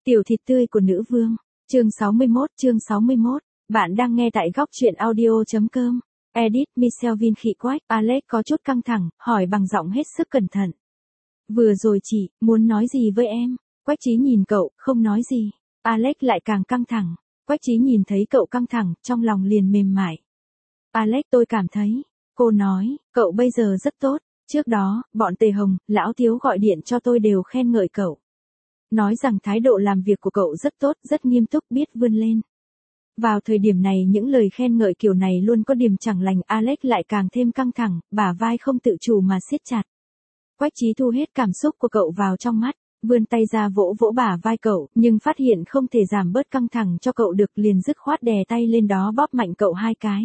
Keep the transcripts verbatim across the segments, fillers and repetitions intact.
Tiểu thịt tươi của nữ vương. Chương sáu mươi mốt, chương sáu mươi mốt. Bạn đang nghe tại góc truyện audio.com. Edit Michelle Vin khị quách. Alex có chút căng thẳng, hỏi bằng giọng hết sức cẩn thận. Vừa rồi chị, muốn nói gì với em? Quách Chí nhìn cậu, không nói gì. Alex lại càng căng thẳng. Quách Chí nhìn thấy cậu căng thẳng, trong lòng liền mềm mại. Alex, tôi cảm thấy. Cô nói, cậu bây giờ rất tốt. Trước đó, bọn Tề Hồng, Lão Thiếu gọi điện cho tôi đều khen ngợi cậu. Nói rằng thái độ làm việc của cậu rất tốt, rất nghiêm túc, biết vươn lên. Vào thời điểm này những lời khen ngợi kiểu này luôn có điểm chẳng lành. Alex lại càng thêm căng thẳng, bả vai không tự chủ mà siết chặt. Quách Chí thu hết cảm xúc của cậu vào trong mắt, vươn tay ra vỗ vỗ bả vai cậu, nhưng phát hiện không thể giảm bớt căng thẳng cho cậu được, liền dứt khoát đè tay lên đó bóp mạnh cậu hai cái.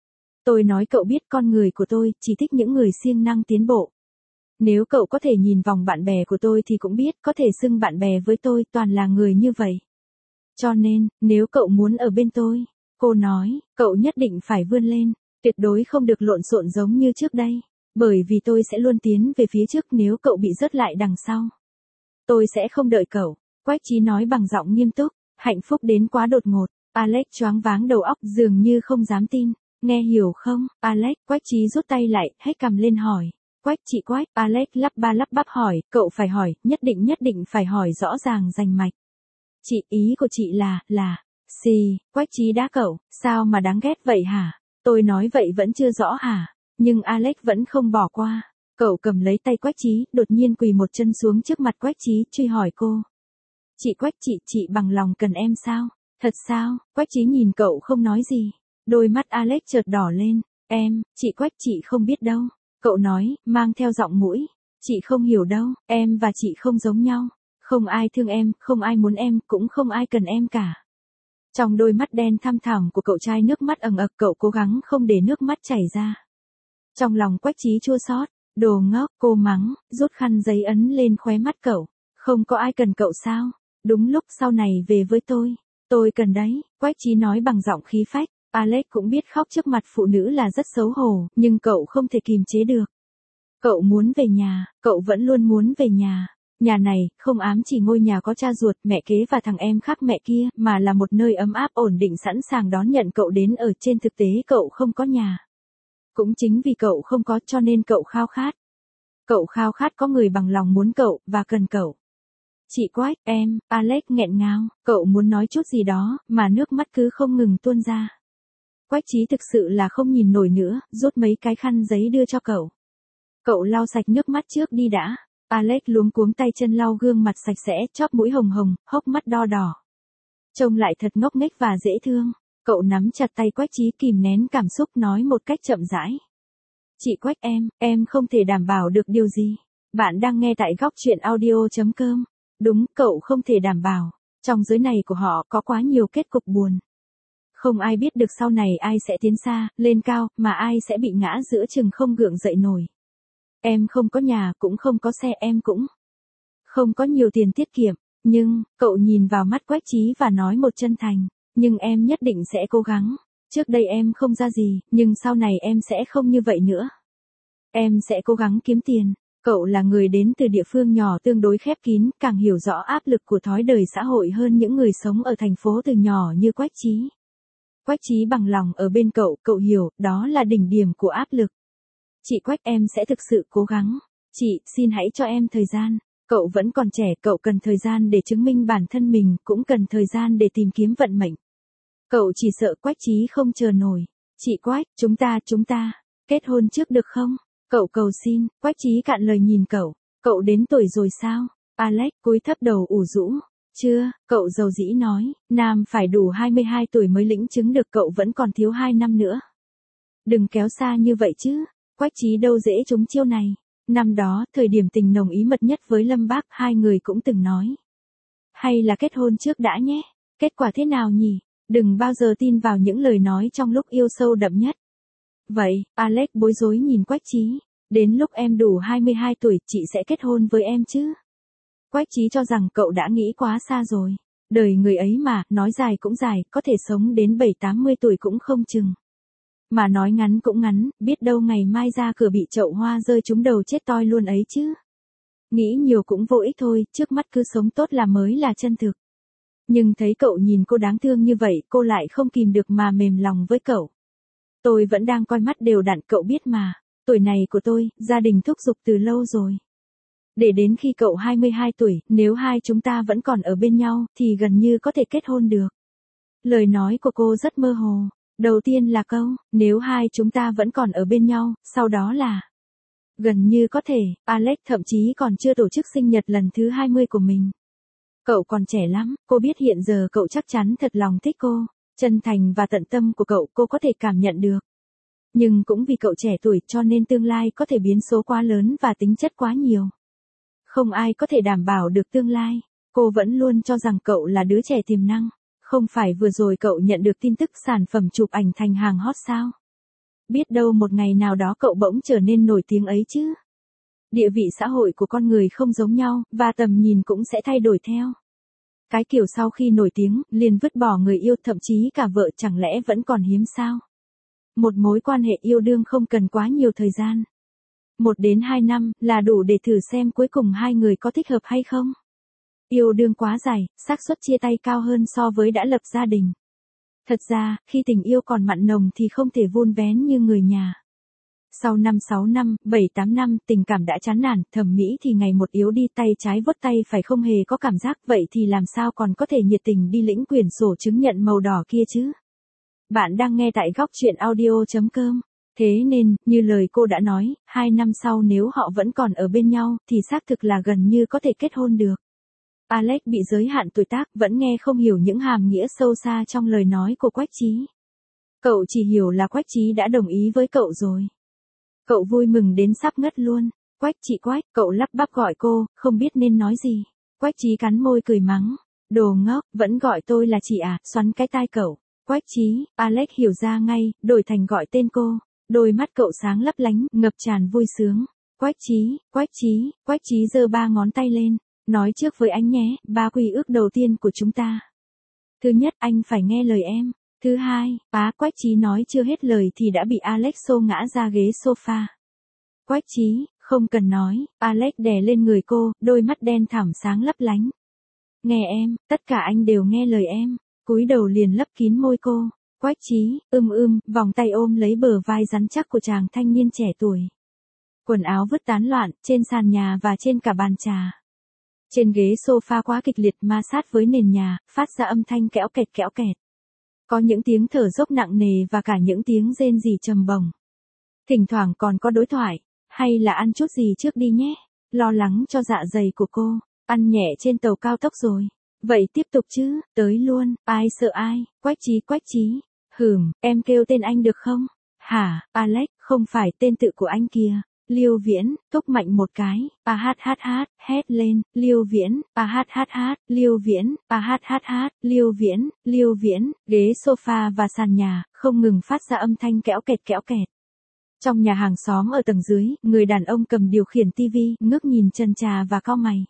Tôi nói cậu biết con người của tôi, chỉ thích những người siêng năng tiến bộ. Nếu cậu có thể nhìn vòng bạn bè của tôi thì cũng biết, có thể xưng bạn bè với tôi toàn là người như vậy. Cho nên, nếu cậu muốn ở bên tôi, cô nói, cậu nhất định phải vươn lên, tuyệt đối không được lộn xộn giống như trước đây, bởi vì tôi sẽ luôn tiến về phía trước nếu cậu bị rớt lại đằng sau. Tôi sẽ không đợi cậu, Quách Chí nói bằng giọng nghiêm túc, hạnh phúc đến quá đột ngột. Alex choáng váng đầu óc, dường như không dám tin. Nghe hiểu không, Alex? Quách Chí rút tay lại, hét cằm lên hỏi. Quách chị Quách, Alex lắp ba lắp bắp hỏi, cậu phải hỏi, nhất định nhất định phải hỏi rõ ràng rành mạch. Chị, ý của chị là, là, xì, Quách Chí đá cậu, sao mà đáng ghét vậy hả? Tôi nói vậy vẫn chưa rõ hả? Nhưng Alex vẫn không bỏ qua. Cậu cầm lấy tay Quách Chí, đột nhiên quỳ một chân xuống trước mặt Quách Chí, truy hỏi cô. Chị Quách, chị, chị bằng lòng cần em sao? Thật sao? Quách Chí nhìn cậu không nói gì. Đôi mắt Alex chợt đỏ lên. Em, chị Quách, chị không biết đâu. Cậu nói, mang theo giọng mũi. Chị không hiểu đâu, em và chị không giống nhau. Không ai thương em, không ai muốn em, cũng không ai cần em cả. Trong đôi mắt đen thăm thẳm của cậu trai nước mắt ẩn ực, cậu cố gắng không để nước mắt chảy ra. Trong lòng Quách Chí chua xót, đồ ngốc, cô mắng, rút khăn giấy ấn lên khóe mắt cậu. Không có ai cần cậu sao? Đúng lúc sau này về với tôi. Tôi cần đấy, Quách Chí nói bằng giọng khí phách. Alex cũng biết khóc trước mặt phụ nữ là rất xấu hổ, nhưng cậu không thể kìm chế được. Cậu muốn về nhà, cậu vẫn luôn muốn về nhà. Nhà này, không ám chỉ ngôi nhà có cha ruột, mẹ kế và thằng em khác mẹ kia, mà là một nơi ấm áp ổn định sẵn sàng đón nhận cậu đến ở. Trên thực tế cậu không có nhà. Cũng chính vì cậu không có cho nên cậu khao khát. Cậu khao khát có người bằng lòng muốn cậu, và cần cậu. Chị Quách, em, Alex nghẹn ngào, cậu muốn nói chút gì đó, mà nước mắt cứ không ngừng tuôn ra. Quách Chí thực sự là không nhìn nổi nữa, rút mấy cái khăn giấy đưa cho cậu. Cậu lau sạch nước mắt trước đi đã. Alex luống cuống tay chân lau gương mặt sạch sẽ, chóp mũi hồng hồng, hốc mắt đo đỏ. Trông lại thật ngốc nghếch và dễ thương. Cậu nắm chặt tay Quách Chí, kìm nén cảm xúc, nói một cách chậm rãi. Chị Quách, em, em không thể đảm bảo được điều gì. Bạn đang nghe tại góc truyện audio.com. Đúng, cậu không thể đảm bảo. Trong giới này của họ có quá nhiều kết cục buồn. Không ai biết được sau này ai sẽ tiến xa, lên cao, mà ai sẽ bị ngã giữa chừng không gượng dậy nổi. Em không có nhà, cũng không có xe, em cũng không có nhiều tiền tiết kiệm. Nhưng, cậu nhìn vào mắt Quách Chí và nói một chân thành. Nhưng em nhất định sẽ cố gắng. Trước đây em không ra gì, nhưng sau này em sẽ không như vậy nữa. Em sẽ cố gắng kiếm tiền. Cậu là người đến từ địa phương nhỏ tương đối khép kín, càng hiểu rõ áp lực của thói đời xã hội hơn những người sống ở thành phố từ nhỏ như Quách Chí. Quách Chí bằng lòng ở bên cậu, cậu hiểu, đó là đỉnh điểm của áp lực. Chị Quách, em sẽ thực sự cố gắng. Chị, xin hãy cho em thời gian. Cậu vẫn còn trẻ, cậu cần thời gian để chứng minh bản thân mình, cũng cần thời gian để tìm kiếm vận mệnh. Cậu chỉ sợ Quách Chí không chờ nổi. Chị Quách, chúng ta, chúng ta, kết hôn trước được không? Cậu cầu xin. Quách Chí cạn lời nhìn cậu. Cậu đến tuổi rồi sao? Alex cúi thấp đầu ủ rũ. Chưa, cậu dầu dĩ nói, nam phải đủ hai mươi hai tuổi mới lĩnh chứng được, cậu vẫn còn thiếu hai năm nữa. Đừng kéo xa như vậy chứ. Quách Chí đâu dễ trúng chiêu này. Năm đó, thời điểm tình nồng ý mật nhất với Lâm Bác, hai người cũng từng nói. Hay là kết hôn trước đã nhé. Kết quả thế nào nhỉ? Đừng bao giờ tin vào những lời nói trong lúc yêu sâu đậm nhất. Vậy, Alex bối rối nhìn Quách Chí. Đến lúc em đủ hai mươi hai tuổi, chị sẽ kết hôn với em chứ? Quách Chí cho rằng cậu đã nghĩ quá xa rồi. Đời người ấy mà, nói dài cũng dài, có thể sống đến bảy tám mươi tuổi cũng không chừng. Mà nói ngắn cũng ngắn, biết đâu ngày mai ra cửa bị chậu hoa rơi trúng đầu chết toi luôn ấy chứ. Nghĩ nhiều cũng vô ích thôi, trước mắt cứ sống tốt là mới là chân thực. Nhưng thấy cậu nhìn cô đáng thương như vậy, cô lại không kìm được mà mềm lòng với cậu. Tôi vẫn đang coi mắt đều đặn, cậu biết mà, tuổi này của tôi, gia đình thúc giục từ lâu rồi. Để đến khi cậu hai mươi hai tuổi, nếu hai chúng ta vẫn còn ở bên nhau, thì gần như có thể kết hôn được. Lời nói của cô rất mơ hồ. Đầu tiên là câu, nếu hai chúng ta vẫn còn ở bên nhau, sau đó là gần như có thể, Alex thậm chí còn chưa tổ chức sinh nhật lần thứ hai mươi của mình. Cậu còn trẻ lắm, cô biết hiện giờ cậu chắc chắn thật lòng thích cô, chân thành và tận tâm của cậu cô có thể cảm nhận được. Nhưng cũng vì cậu trẻ tuổi cho nên tương lai có thể biến số quá lớn và tính chất quá nhiều. Không ai có thể đảm bảo được tương lai, cô vẫn luôn cho rằng cậu là đứa trẻ tiềm năng. Không phải vừa rồi cậu nhận được tin tức sản phẩm chụp ảnh thành hàng hot sao? Biết đâu một ngày nào đó cậu bỗng trở nên nổi tiếng ấy chứ. Địa vị xã hội của con người không giống nhau, và tầm nhìn cũng sẽ thay đổi theo. Cái kiểu sau khi nổi tiếng, liền vứt bỏ người yêu thậm chí cả vợ chẳng lẽ vẫn còn hiếm sao? Một mối quan hệ yêu đương không cần quá nhiều thời gian. Một đến hai năm là đủ để thử xem cuối cùng hai người có thích hợp hay không. Yêu đương quá dài, xác suất chia tay cao hơn so với đã lập gia đình. Thật ra, khi tình yêu còn mặn nồng thì không thể vun vén như người nhà. Sau năm sáu năm, bảy tám năm, tình cảm đã chán nản, thẩm mỹ thì ngày một yếu đi, tay trái vuốt tay phải không hề có cảm giác, vậy thì làm sao còn có thể nhiệt tình đi lĩnh quyển sổ chứng nhận màu đỏ kia chứ? Bạn đang nghe tại góc truyện audio chấm com. Thế nên, như lời cô đã nói, hai năm sau nếu họ vẫn còn ở bên nhau, thì xác thực là gần như có thể kết hôn được. Alex bị giới hạn tuổi tác, vẫn nghe không hiểu những hàm nghĩa sâu xa trong lời nói của Quách Chí. Cậu chỉ hiểu là Quách Chí đã đồng ý với cậu rồi. Cậu vui mừng đến sắp ngất luôn. Quách chị Quách, cậu lắp bắp gọi cô, không biết nên nói gì. Quách Chí cắn môi cười mắng. Đồ ngốc, vẫn gọi tôi là chị à, xoắn cái tai cậu. Quách Chí, Alex hiểu ra ngay, đổi thành gọi tên cô. Đôi mắt cậu sáng lấp lánh, ngập tràn vui sướng. Quách Chí, Quách Chí, Quách Chí giơ ba ngón tay lên. Nói trước với anh nhé, ba quy ước đầu tiên của chúng ta. Thứ nhất, anh phải nghe lời em. Thứ hai, bá Quách Chí nói chưa hết lời thì đã bị Alex xô ngã ra ghế sofa. Quách Chí, không cần nói, Alex đè lên người cô, đôi mắt đen thẳm sáng lấp lánh. Nghe em, tất cả anh đều nghe lời em. Cúi đầu liền lấp kín môi cô. Quách Chí, ưm ưm, vòng tay ôm lấy bờ vai rắn chắc của chàng thanh niên trẻ tuổi. Quần áo vứt tán loạn, trên sàn nhà và trên cả bàn trà. Trên ghế sofa quá kịch liệt ma sát với nền nhà, phát ra âm thanh kẽo kẹt kẽo kẹt. Có những tiếng thở dốc nặng nề và cả những tiếng rên rỉ trầm bổng. Thỉnh thoảng còn có đối thoại, hay là ăn chút gì trước đi nhé, lo lắng cho dạ dày của cô, ăn nhẹ trên tàu cao tốc rồi. Vậy tiếp tục chứ, tới luôn, ai sợ ai, Quách Chí Quách Chí, hừm, em kêu tên anh được không? Hả, Alex, không phải tên tự của anh kìa. Liêu Viễn, thúc mạnh một cái, a hát hát hát, hét lên, Liêu Viễn, a hát hát hát, Liêu Viễn, a hát hát hát, Liêu Viễn, Liêu Viễn, ghế sofa và sàn nhà, không ngừng phát ra âm thanh kẽo kẹt kẽo kẹt. Trong nhà hàng xóm ở tầng dưới, người đàn ông cầm điều khiển tivi, ngước nhìn trần trà và cau mày.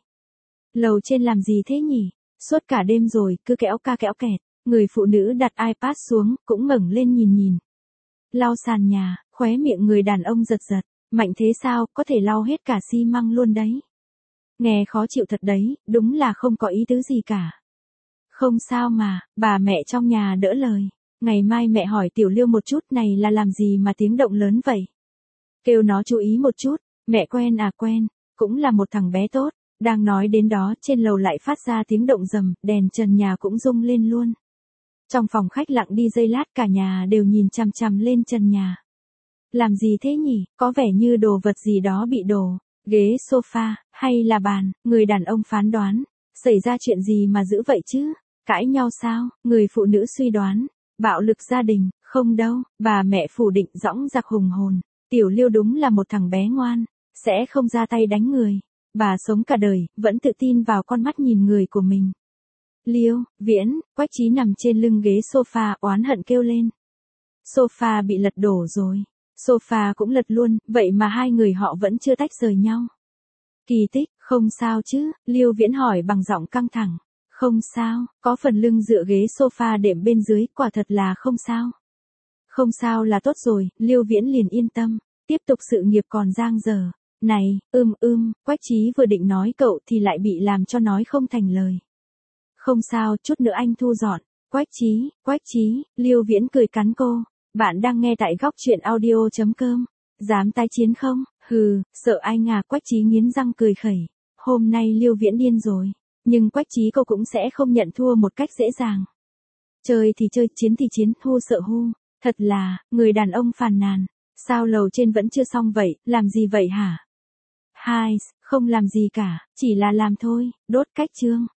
Lầu trên làm gì thế nhỉ? Suốt cả đêm rồi, cứ kẽo ca kẽo kẹt. Người phụ nữ đặt iPad xuống, cũng ngẩng lên nhìn nhìn. Lau sàn nhà, khóe miệng người đàn ông giật giật. Mạnh thế sao, có thể lau hết cả xi măng luôn đấy. Nghe khó chịu thật đấy, đúng là không có ý tứ gì cả. Không sao mà, bà mẹ trong nhà đỡ lời. Ngày mai mẹ hỏi Tiểu Liêu một chút, này là làm gì mà tiếng động lớn vậy? Kêu nó chú ý một chút, mẹ quen à quen, cũng là một thằng bé tốt. Đang nói đến đó, trên lầu lại phát ra tiếng động rầm, đèn trần nhà cũng rung lên luôn. Trong phòng khách lặng đi giây lát, cả nhà đều nhìn chằm chằm lên trần nhà. Làm gì thế nhỉ, có vẻ như đồ vật gì đó bị đổ, ghế sofa, hay là bàn, người đàn ông phán đoán. Xảy ra chuyện gì mà dữ vậy chứ, cãi nhau sao, người phụ nữ suy đoán. Bạo lực gia đình, không đâu, bà mẹ phủ định dõng dạc hùng hồn. Tiểu Liêu đúng là một thằng bé ngoan, sẽ không ra tay đánh người. Bà sống cả đời, vẫn tự tin vào con mắt nhìn người của mình. Liêu, Viễn, Quách Chí nằm trên lưng ghế sofa oán hận kêu lên. Sofa bị lật đổ rồi. Sofa cũng lật luôn, vậy mà hai người họ vẫn chưa tách rời nhau. Kỳ tích, không sao chứ, Liêu Viễn hỏi bằng giọng căng thẳng. Không sao, có phần lưng dựa ghế sofa đệm bên dưới, quả thật là không sao. Không sao là tốt rồi, Liêu Viễn liền yên tâm, tiếp tục sự nghiệp còn dang dở. Này, ưm ưm, Quách Chí vừa định nói cậu thì lại bị làm cho nói không thành lời. Không sao, chút nữa anh thu dọn. Quách Chí, Quách Chí, Lưu Viễn cười cắn cô. Bạn đang nghe tại góc truyện audio.com. Dám tái chiến không? Hừ, sợ anh à, Quách Chí nghiến răng cười khẩy. Hôm nay Lưu Viễn điên rồi. Nhưng Quách Chí cô cũng sẽ không nhận thua một cách dễ dàng. Chơi thì chơi, chiến thì chiến, hu sợ hu. Thật là, người đàn ông phàn nàn. Sao lầu trên vẫn chưa xong vậy, làm gì vậy hả? Hai, không làm gì cả, chỉ là làm thôi, đốt cách chương.